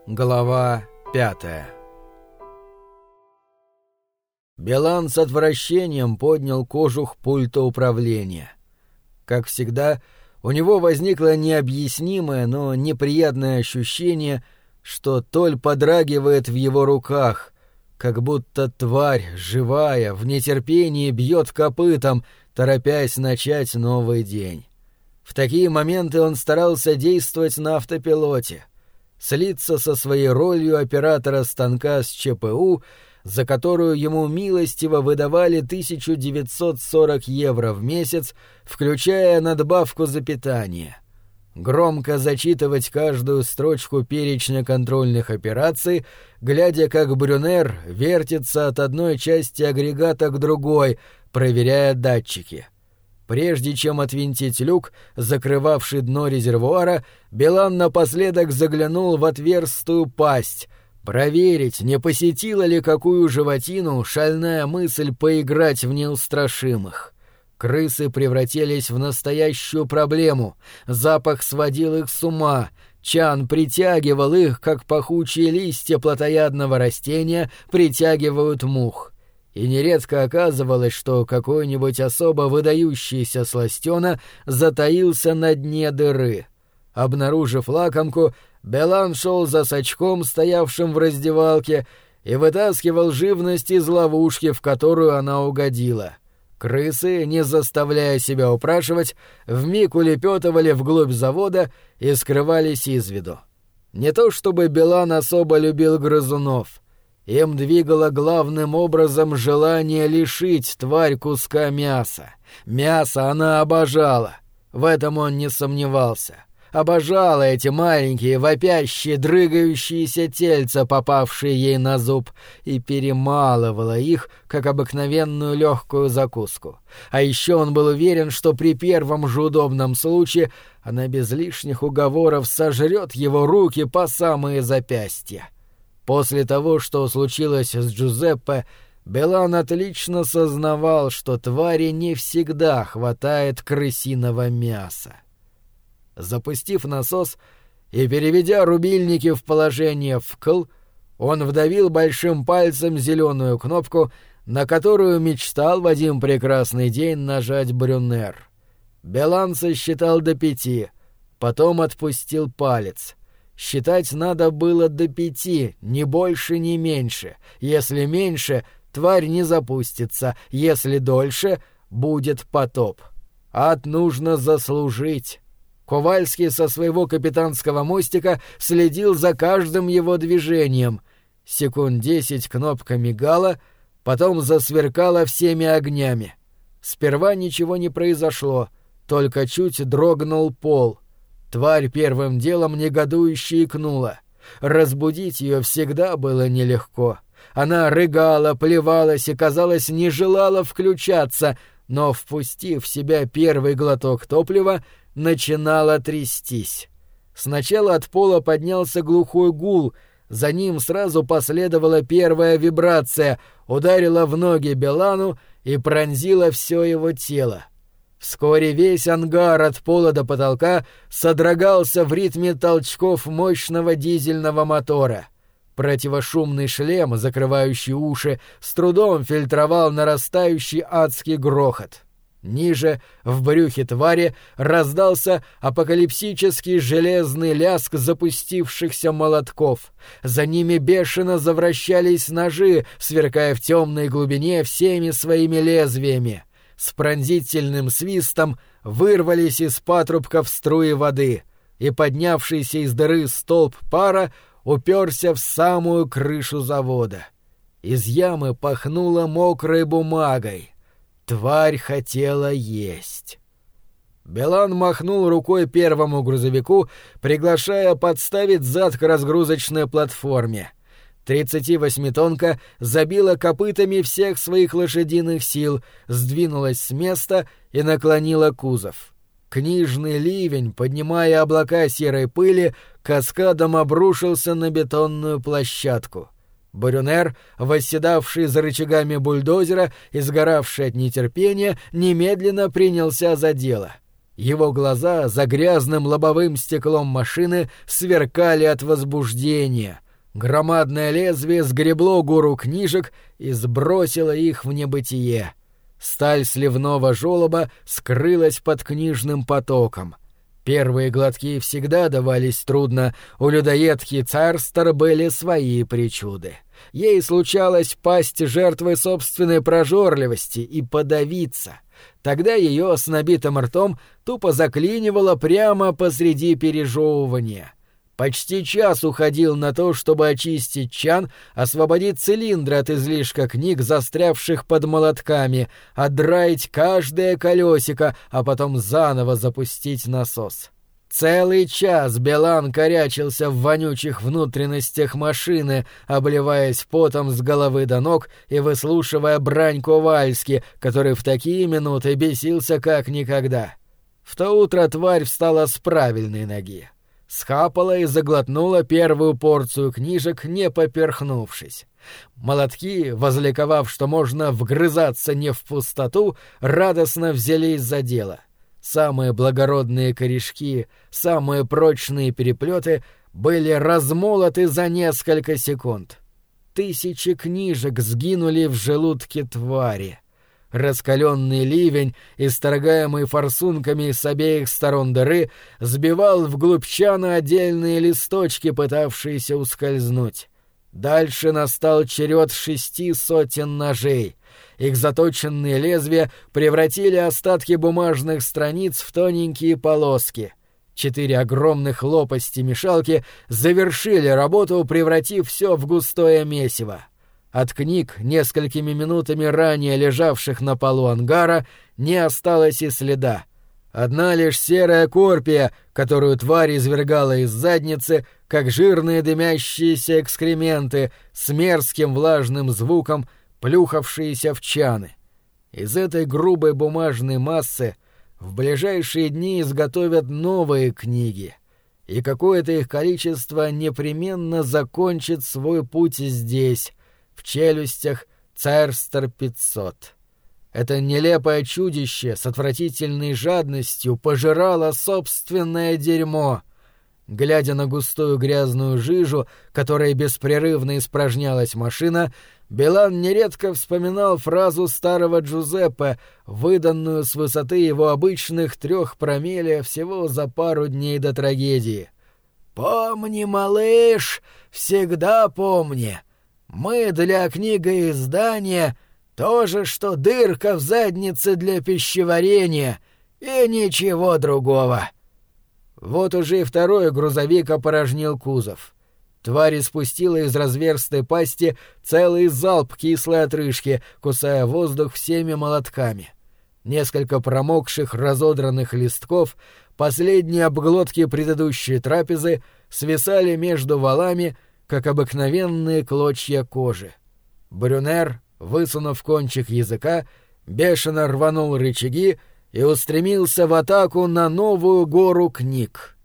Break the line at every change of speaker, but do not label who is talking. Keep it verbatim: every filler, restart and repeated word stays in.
Глава пятая. Белан с отвращением поднял кожух пульта управления. Как всегда, у него возникло необъяснимое, но неприятное ощущение, что Толь подрагивает в его руках, как будто тварь, живая, в нетерпении бьет копытом, торопясь начать новый день. В такие моменты он старался действовать на автопилоте, слиться со своей ролью оператора станка с ЧПУ, за которую ему милостиво выдавали тысяча девятьсот сорок евро в месяц, включая надбавку за питание. Громко зачитывать каждую строчку перечня контрольных операций, глядя, как Брюнер вертится от одной части агрегата к другой, проверяя датчики. Прежде чем отвинтить люк, закрывавший дно резервуара, Белан напоследок заглянул в отверстую пасть, проверить, не посетила ли какую животину шальная мысль поиграть в неустрашимых. Крысы превратились в настоящую проблему, запах сводил их с ума, чан притягивал их, как пахучие листья плотоядного растения притягивают мух. И нередко оказывалось, что какой-нибудь особо выдающийся сластёна затаился на дне дыры. Обнаружив лакомку, Белан шел за сачком, стоявшим в раздевалке, и вытаскивал живность из ловушки, в которую она угодила. Крысы, не заставляя себя упрашивать, вмиг улепетывали вглубь завода и скрывались из виду. Не то чтобы Белан особо любил грызунов. Им двигало главным образом желание лишить тварь куска мяса. Мясо она обожала. В этом он не сомневался. Обожала эти маленькие, вопящие, дрыгающиеся тельца, попавшие ей на зуб, и перемалывала их, как обыкновенную легкую закуску. А еще он был уверен, что при первом же удобном случае она без лишних уговоров сожрет его руки по самые запястья. После того, что случилось с Джузеппе, Белан отлично сознавал, что твари не всегда хватает крысиного мяса. Запустив насос и переведя рубильники в положение вкл, он вдавил большим пальцем зеленую кнопку, на которую мечтал в один прекрасный день нажать Брюнер. Белан сосчитал до пяти, потом отпустил палец. Считать надо было до пяти, ни больше, ни меньше. Если меньше, тварь не запустится, если дольше, будет потоп. Ад нужно заслужить. Ковальский со своего капитанского мостика следил за каждым его движением. Секунд десять кнопка мигала, потом засверкала всеми огнями. Сперва ничего не произошло, только чуть дрогнул пол. Тварь первым делом негодующе икнула. Разбудить ее всегда было нелегко. Она рыгала, плевалась и, казалось, не желала включаться, но, впустив в себя первый глоток топлива, начинала трястись. Сначала от пола поднялся глухой гул, за ним сразу последовала первая вибрация, ударила в ноги Белану и пронзила все его тело. Вскоре весь ангар от пола до потолка содрогался в ритме толчков мощного дизельного мотора. Противошумный шлем, закрывающий уши, с трудом фильтровал нарастающий адский грохот. Ниже, в брюхе твари, раздался апокалипсический железный лязг запустившихся молотков. За ними бешено завращались ножи, сверкая в темной глубине всеми своими лезвиями. С пронзительным свистом вырвались из патрубков струи воды, и поднявшийся из дыры столб пара уперся в самую крышу завода. Из ямы пахнуло мокрой бумагой. Тварь хотела есть. Белан махнул рукой первому грузовику, приглашая подставить зад к разгрузочной платформе. Тридцативосьмитонка забила копытами всех своих лошадиных сил, сдвинулась с места и наклонила кузов. Книжный ливень, поднимая облака серой пыли, каскадом обрушился на бетонную площадку. Брюнер, восседавший за рычагами бульдозера и сгоравший от нетерпения, немедленно принялся за дело. Его глаза за грязным лобовым стеклом машины сверкали от возбуждения. Громадное лезвие сгребло гору книжек и сбросило их в небытие. Сталь сливного желоба скрылась под книжным потоком. Первые глотки всегда давались трудно, у людоедки Царстер были свои причуды. Ей случалось пасть жертвой собственной прожорливости и подавиться. Тогда ее с набитым ртом тупо заклинивало прямо посреди пережевывания. Почти час уходил на то, чтобы очистить чан, освободить цилиндры от излишка книг, застрявших под молотками, отдраить каждое колесико, а потом заново запустить насос. Целый час Белан корячился в вонючих внутренностях машины, обливаясь потом с головы до ног и выслушивая брань Ковальски, который в такие минуты бесился как никогда. В то утро тварь встала с правильной ноги. Схапала и заглотнула первую порцию книжек, не поперхнувшись. Молотки, возликовав, что можно вгрызаться не в пустоту, радостно взялись за дело. Самые благородные корешки, самые прочные переплеты были размолоты за несколько секунд. Тысячи книжек сгинули в желудке твари. Раскаленный ливень, исторгаемый форсунками с обеих сторон дыры, сбивал вглубь чана отдельные листочки, пытавшиеся ускользнуть. Дальше настал черед шести сотен ножей. Их заточенные лезвия превратили остатки бумажных страниц в тоненькие полоски. Четыре огромных лопасти-мешалки завершили работу, превратив все в густое месиво. От книг, несколькими минутами ранее лежавших на полу ангара, не осталось и следа. Одна лишь серая корпия, которую тварь извергала из задницы, как жирные дымящиеся экскременты, с мерзким влажным звуком, плюхавшиеся в чаны. Из этой грубой бумажной массы в ближайшие дни изготовят новые книги, и какое-то их количество непременно закончит свой путь здесь, в челюстях Царстер пятьсот. Это нелепое чудище с отвратительной жадностью пожирало собственное дерьмо. Глядя на густую грязную жижу, которой беспрерывно испражнялась машина, Белан нередко вспоминал фразу старого Джузеппе, выданную с высоты его обычных трех промилле всего за пару дней до трагедии. «Помни, малыш, всегда помни. Мы для книгоиздания то же, что дырка в заднице для пищеварения, и ничего другого». Вот уже и второй грузовик опорожнил кузов. Тварь испустила из разверстой пасти целый залп кислой отрыжки, кусая воздух всеми молотками. Несколько промокших разодранных листков, последние обглотки предыдущей трапезы, свисали между валами, как обыкновенные клочья кожи. Брюнер, высунув кончик языка, бешено рванул рычаги и устремился в атаку на новую гору книг.